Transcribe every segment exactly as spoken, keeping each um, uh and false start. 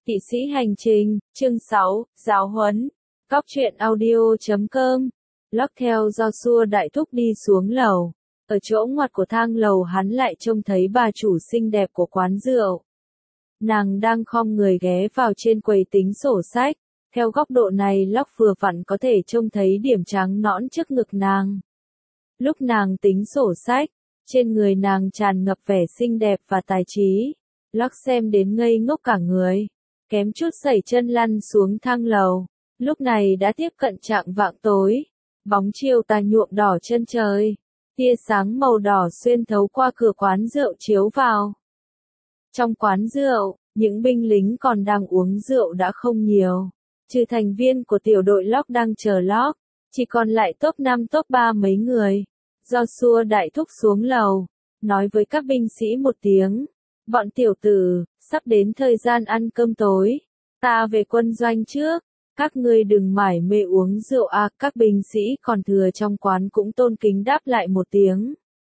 Kỵ sĩ hành trình, chương sáu, giáo huấn. Cóc truyện audio chấm com. Lóc theo Joshua đại thúc đi xuống lầu. Ở chỗ ngoặt của thang lầu hắn lại trông thấy bà chủ xinh đẹp của quán rượu. Nàng đang khom người ghé vào trên quầy tính sổ sách. Theo góc độ này Lóc vừa vặn có thể trông thấy điểm trắng nõn trước ngực nàng. Lúc nàng tính sổ sách, trên người nàng tràn ngập vẻ xinh đẹp và tài trí. Lóc xem đến ngây ngốc cả người. Kém chút sẩy chân lăn xuống thang lầu. Lúc này đã tiếp cận trạng vạng tối. Bóng chiều tà nhuộm đỏ chân trời. Tia sáng màu đỏ xuyên thấu qua cửa quán rượu chiếu vào. Trong quán rượu, những binh lính còn đang uống rượu đã không nhiều. Trừ thành viên của tiểu đội Lóc đang chờ Lóc, chỉ còn lại top năm top ba mấy người. Joshua đại thúc xuống lầu, nói với các binh sĩ một tiếng. Bọn tiểu tử, sắp đến thời gian ăn cơm tối. Ta về quân doanh trước. Các ngươi đừng mải mê uống rượu à. Các binh sĩ còn thừa trong quán cũng tôn kính đáp lại một tiếng.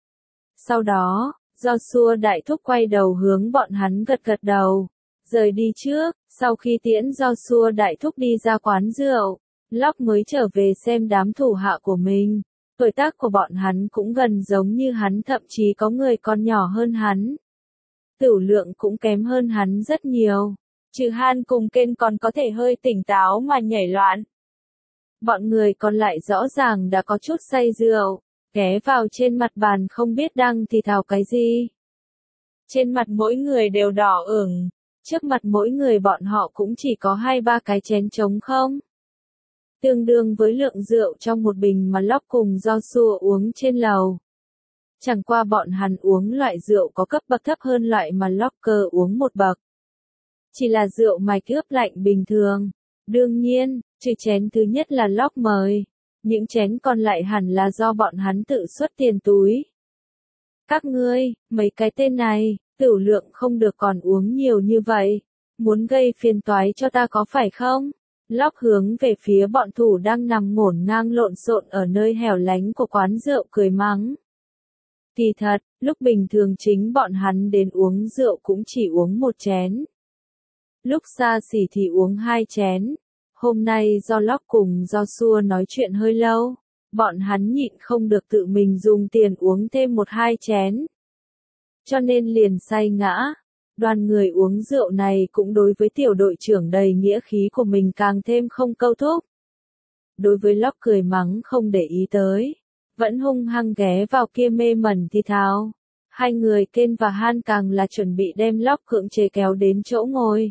Sau đó, Joshua đại thúc quay đầu hướng bọn hắn gật gật đầu. Rời đi trước. Sau khi tiễn Joshua đại thúc đi ra quán rượu, Lóc mới trở về xem đám thủ hạ của mình. Tuổi tác của bọn hắn cũng gần giống như hắn, thậm chí có người còn nhỏ hơn hắn. Tửu lượng cũng kém hơn hắn rất nhiều. Trừ Han cùng Ken còn có thể hơi tỉnh táo mà nhảy loạn. Bọn người còn lại rõ ràng đã có chút say rượu, ghé vào trên mặt bàn không biết đang thì thào cái gì. Trên mặt mỗi người đều đỏ ửng, trước mặt mỗi người bọn họ cũng chỉ có hai ba cái chén trống không. Tương đương với lượng rượu trong một bình mà Lóc cùng Joshua uống trên lầu. Chẳng qua bọn hắn uống loại rượu có cấp bậc thấp hơn loại mà Locker uống một bậc. Chỉ là rượu mạch ướp lạnh bình thường. Đương nhiên, trừ chén thứ nhất là Lock mời. Những chén còn lại hẳn là do bọn hắn tự xuất tiền túi. Các ngươi, mấy cái tên này, tửu lượng không được còn uống nhiều như vậy. Muốn gây phiền toái cho ta có phải không? Lock hướng về phía bọn thủ đang nằm ngổn ngang lộn xộn ở nơi hẻo lánh của quán rượu cười mắng. Kỳ thật, lúc bình thường chính bọn hắn đến uống rượu cũng chỉ uống một chén. Lúc xa xỉ thì uống hai chén. Hôm nay do Lóc cùng Joshua nói chuyện hơi lâu, bọn hắn nhịn không được tự mình dùng tiền uống thêm một hai chén. Cho nên liền say ngã. Đoàn người uống rượu này cũng đối với tiểu đội trưởng đầy nghĩa khí của mình càng thêm không câu thúc. Đối với Lóc cười mắng không để ý tới. Vẫn hung hăng ghé vào kia mê mẩn thì thào. Hai người Ken và Han càng là chuẩn bị đem Lóc cưỡng chế kéo đến chỗ ngồi.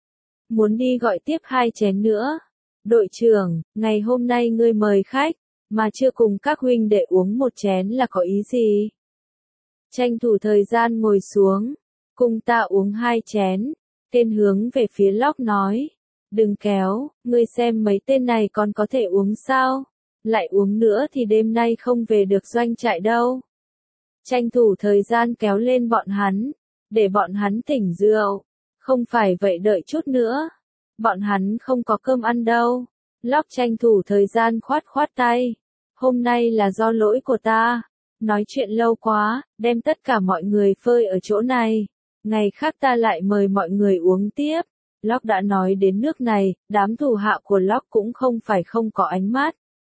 Muốn đi gọi tiếp hai chén nữa. Đội trưởng, ngày hôm nay ngươi mời khách, mà chưa cùng các huynh đệ uống một chén là có ý gì? Tranh thủ thời gian ngồi xuống, cùng ta uống hai chén. Ken hướng về phía Lóc nói. Đừng kéo, ngươi xem mấy tên này còn có thể uống sao? Lại uống nữa thì đêm nay không về được doanh trại đâu. Tranh thủ thời gian kéo lên bọn hắn, để bọn hắn tỉnh rượu. Không phải vậy đợi chút nữa. Bọn hắn không có cơm ăn đâu. Lóc tranh thủ thời gian khoát khoát tay. Hôm nay là do lỗi của ta. Nói chuyện lâu quá, đem tất cả mọi người phơi ở chỗ này. Ngày khác ta lại mời mọi người uống tiếp. Lóc đã nói đến nước này, đám thủ hạ của Lóc cũng không phải không có ánh mắt.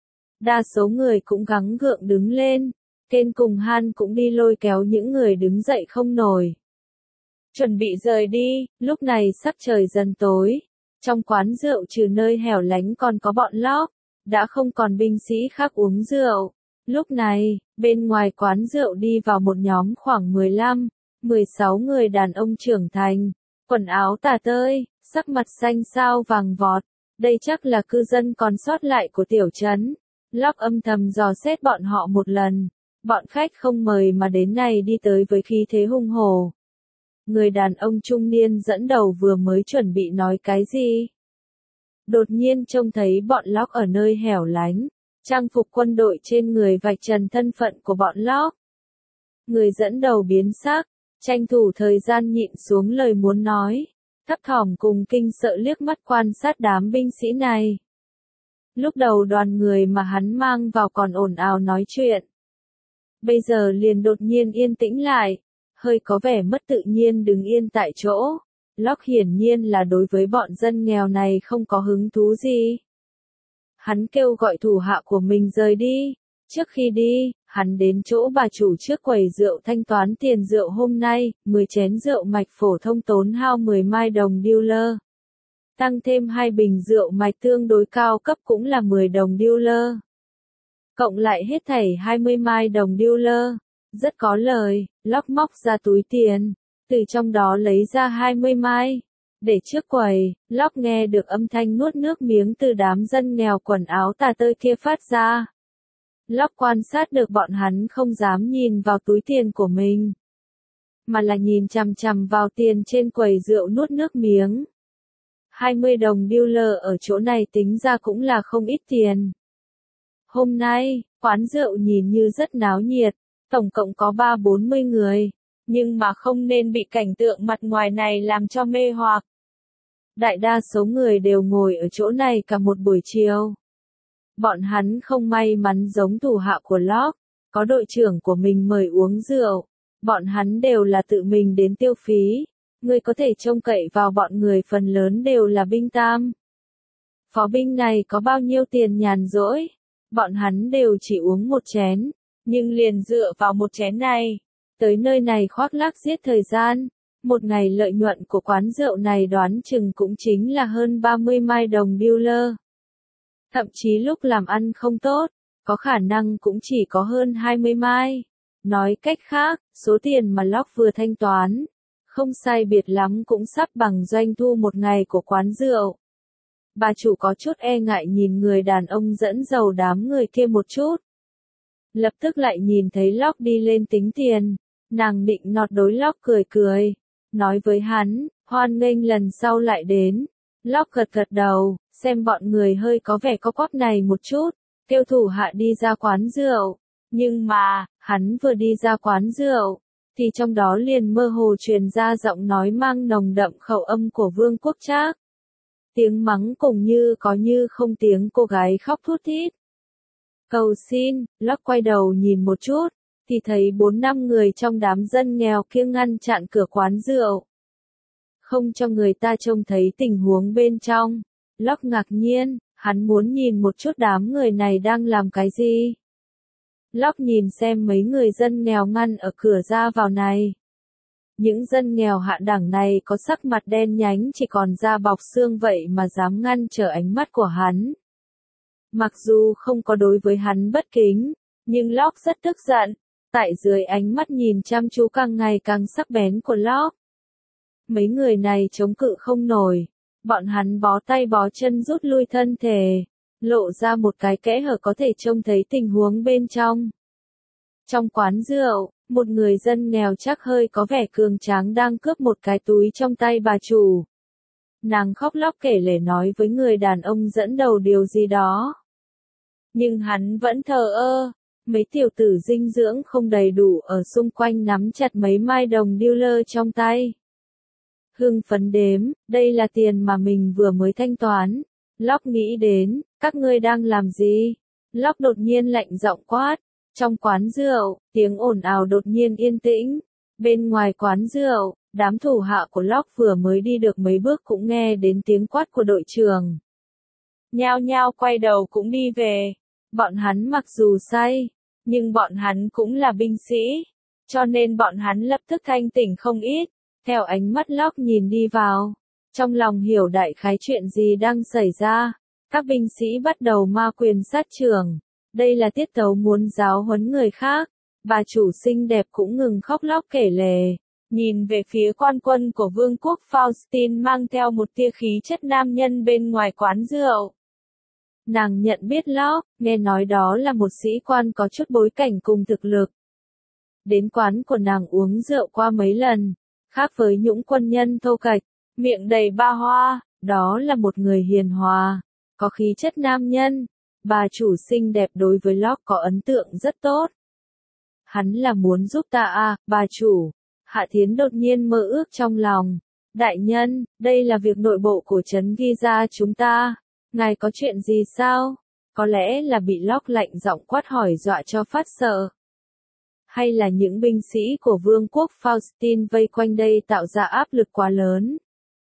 Đa số người cũng gắng gượng đứng lên. Ken cùng Han cũng đi lôi kéo những người đứng dậy không nổi. Chuẩn bị rời đi, lúc này sắc trời dần tối. Trong quán rượu trừ nơi hẻo lánh còn có bọn Lóc, đã không còn binh sĩ khác uống rượu. Lúc này, bên ngoài quán rượu đi vào một nhóm khoảng mười lăm, mười sáu người đàn ông trưởng thành, quần áo tả tơi, sắc mặt xanh xao vàng vọt. Đây chắc là cư dân còn sót lại của tiểu trấn. Lóc âm thầm dò xét bọn họ một lần. Bọn khách không mời mà đến này đi tới với khí thế hung hổ. Người đàn ông trung niên dẫn đầu vừa mới chuẩn bị nói cái gì. Đột nhiên trông thấy bọn Lóc ở nơi hẻo lánh. Trang phục quân đội trên người vạch trần thân phận của bọn Lóc. Người dẫn đầu biến sắc, tranh thủ thời gian nhịn xuống lời muốn nói. Thấp thỏm cùng kinh sợ liếc mắt quan sát đám binh sĩ này. Lúc đầu đoàn người mà hắn mang vào còn ồn ào nói chuyện. Bây giờ liền đột nhiên yên tĩnh lại, hơi có vẻ mất tự nhiên đứng yên tại chỗ. Locke hiển nhiên là đối với bọn dân nghèo này không có hứng thú gì. Hắn kêu gọi thủ hạ của mình rời đi. Trước khi đi, hắn đến chỗ bà chủ trước quầy rượu thanh toán tiền rượu hôm nay, mười chén rượu mạch phổ thông tốn hao mười mai đồng dealer. Tăng thêm hai bình rượu mạch tương đối cao cấp cũng là mười đồng dealer. Cộng lại hết thảy hai mươi mai đồng dealer. Rất có lời, Locke móc ra túi tiền, từ trong đó lấy ra hai mươi mai. Để trước quầy, Locke nghe được âm thanh nuốt nước miếng từ đám dân nghèo quần áo tà tơi kia phát ra. Locke quan sát được bọn hắn không dám nhìn vào túi tiền của mình, mà là nhìn chằm chằm vào tiền trên quầy rượu nuốt nước miếng. hai mươi đồng dealer ở chỗ này tính ra cũng là không ít tiền. Hôm nay, quán rượu nhìn như rất náo nhiệt, tổng cộng có ba bốn mươi người, nhưng mà không nên bị cảnh tượng mặt ngoài này làm cho mê hoặc. Đại đa số người đều ngồi ở chỗ này cả một buổi chiều. Bọn hắn không may mắn giống thủ hạ của Locke, có đội trưởng của mình mời uống rượu. Bọn hắn đều là tự mình đến tiêu phí. Người có thể trông cậy vào bọn người phần lớn đều là binh tam. Phó binh này có bao nhiêu tiền nhàn rỗi? Bọn hắn đều chỉ uống một chén, nhưng liền dựa vào một chén này, tới nơi này khoác lác giết thời gian. Một ngày lợi nhuận của quán rượu này đoán chừng cũng chính là hơn ba mươi mai đồng dealer. Thậm chí lúc làm ăn không tốt, có khả năng cũng chỉ có hơn hai mươi mai. Nói cách khác, số tiền mà Locke vừa thanh toán, không sai biệt lắm cũng sắp bằng doanh thu một ngày của quán rượu. Bà chủ có chút e ngại nhìn người đàn ông dẫn dầu đám người kia một chút. Lập tức lại nhìn thấy Locke đi lên tính tiền, nàng định nọt đối Locke cười cười, nói với hắn, hoan nghênh lần sau lại đến. Locke gật gật đầu, xem bọn người hơi có vẻ có quắp này một chút, kêu thủ hạ đi ra quán rượu. Nhưng mà, hắn vừa đi ra quán rượu, thì trong đó liền mơ hồ truyền ra giọng nói mang nồng đậm khẩu âm của Vương Quốc Trác. Tiếng mắng cùng như có như không tiếng cô gái khóc thút thít. Cầu xin, Locke quay đầu nhìn một chút, thì thấy bốn năm người trong đám dân nghèo kia ngăn chặn cửa quán rượu. Không cho người ta trông thấy tình huống bên trong. Locke ngạc nhiên, hắn muốn nhìn một chút đám người này đang làm cái gì. Locke nhìn xem mấy người dân nghèo ngăn ở cửa ra vào này. Những dân nghèo hạ đẳng này có sắc mặt đen nhánh chỉ còn da bọc xương vậy mà dám ngăn trở ánh mắt của hắn. Mặc dù không có đối với hắn bất kính, nhưng Locke rất tức giận, tại dưới ánh mắt nhìn chăm chú càng ngày càng sắc bén của Locke. Mấy người này chống cự không nổi, bọn hắn bó tay bó chân rút lui thân thể, lộ ra một cái kẽ hở có thể trông thấy tình huống bên trong. Trong quán rượu, một người dân nghèo chắc hơi có vẻ cường tráng đang cướp một cái túi trong tay bà chủ. Nàng khóc lóc kể lể nói với người đàn ông dẫn đầu điều gì đó. Nhưng hắn vẫn thờ ơ, mấy tiểu tử dinh dưỡng không đầy đủ ở xung quanh nắm chặt mấy mai đồng dealer trong tay. Hưng phấn đếm, đây là tiền mà mình vừa mới thanh toán. Locke nghĩ đến, các ngươi đang làm gì? Locke đột nhiên lạnh giọng quát. Trong quán rượu, tiếng ồn ào đột nhiên yên tĩnh. Bên ngoài quán rượu, đám thủ hạ của Locke vừa mới đi được mấy bước cũng nghe đến tiếng quát của đội trưởng. Nhao nhao quay đầu cũng đi về. Bọn hắn mặc dù say, nhưng bọn hắn cũng là binh sĩ, cho nên bọn hắn lập tức thanh tỉnh không ít. Theo ánh mắt Locke nhìn đi vào, trong lòng hiểu đại khái chuyện gì đang xảy ra. Các binh sĩ bắt đầu ma quyền sát trưởng. Đây là tiết tấu muốn giáo huấn người khác. Bà chủ xinh đẹp cũng ngừng khóc lóc kể lể, nhìn về phía quan quân của Vương quốc Faustin mang theo một tia khí chất nam nhân bên ngoài quán rượu. Nàng nhận biết Locke, nghe nói đó là một sĩ quan có chút bối cảnh cùng thực lực. Đến quán của nàng uống rượu qua mấy lần, khác với những quân nhân thô kệch, miệng đầy ba hoa, đó là một người hiền hòa, có khí chất nam nhân. Bà chủ xinh đẹp đối với Locke có ấn tượng rất tốt. Hắn là muốn giúp ta à, bà chủ. Hạ Thiến đột nhiên mơ ước trong lòng. Đại nhân, đây là việc nội bộ của trấn ghi ra chúng ta. Ngài có chuyện gì sao? Có lẽ là bị Locke lạnh giọng quát hỏi dọa cho phát sợ. Hay là những binh sĩ của Vương quốc Faustin vây quanh đây tạo ra áp lực quá lớn.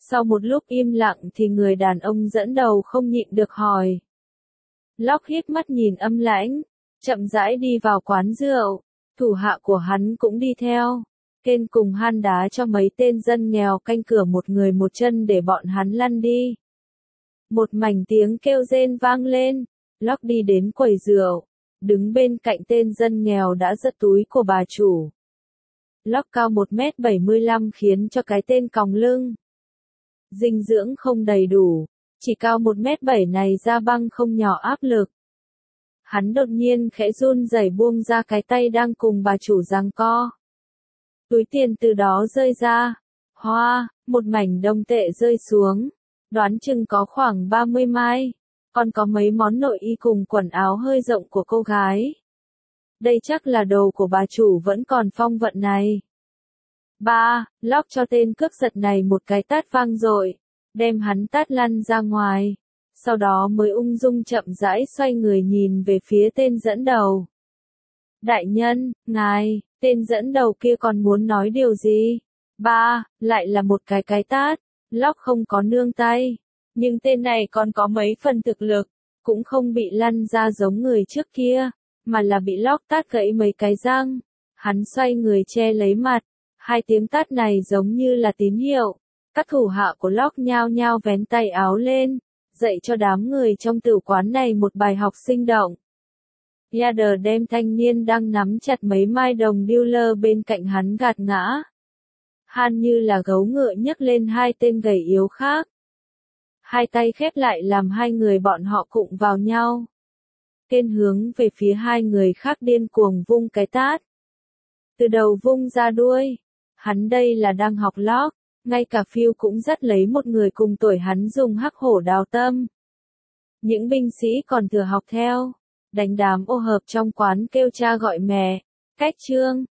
Sau một lúc im lặng thì người đàn ông dẫn đầu không nhịn được hỏi. Locke híp mắt nhìn âm lãnh, chậm rãi đi vào quán rượu, thủ hạ của hắn cũng đi theo. Ken cùng han đá cho mấy tên dân nghèo canh cửa một người một chân để bọn hắn lăn đi. Một mảnh tiếng kêu rên vang lên, Locke đi đến quầy rượu, đứng bên cạnh tên dân nghèo đã giật túi của bà chủ. Locke cao một mét bảy mươi lăm khiến cho cái tên còng lưng. Dinh dưỡng không đầy đủ, chỉ cao một mét bảy này ra băng không nhỏ áp lực. Hắn đột nhiên khẽ run rẩy buông ra cái tay đang cùng bà chủ giằng co. Túi tiền từ đó rơi ra. Hoa, một mảnh đồng tệ rơi xuống. Đoán chừng có khoảng ba mươi mai. Còn có mấy món nội y cùng quần áo hơi rộng của cô gái. Đây chắc là đồ của bà chủ vẫn còn phong vận này. Ba, Locke cho tên cướp giật này một cái tát vang dội, đem hắn tát lăn ra ngoài. Sau đó mới ung dung chậm rãi xoay người nhìn về phía tên dẫn đầu. Đại nhân, ngài, tên dẫn đầu kia còn muốn nói điều gì? Ba, lại là một cái cái tát. Locke không có nương tay. Nhưng tên này còn có mấy phần thực lực, cũng không bị lăn ra giống người trước kia, mà là bị Locke tát gãy mấy cái răng. Hắn xoay người che lấy mặt. Hai tiếng tát này giống như là tín hiệu. Các thủ hạ của Locke nhao nhao vén tay áo lên, dạy cho đám người trong tử quán này một bài học sinh động. Yader đem thanh niên đang nắm chặt mấy mai đồng dealer bên cạnh hắn gạt ngã. Han như là gấu ngựa nhấc lên hai tên gầy yếu khác. Hai tay khép lại làm hai người bọn họ cụng vào nhau. Ken hướng về phía hai người khác điên cuồng vung cái tát. Từ đầu vung ra đuôi. Hắn đây là đang học Locke. Ngay cả Phil cũng dắt lấy một người cùng tuổi hắn dùng hắc hổ đào tâm. Những binh sĩ còn thừa học theo. Đánh đám ô hợp trong quán kêu cha gọi mẹ. Cách chương.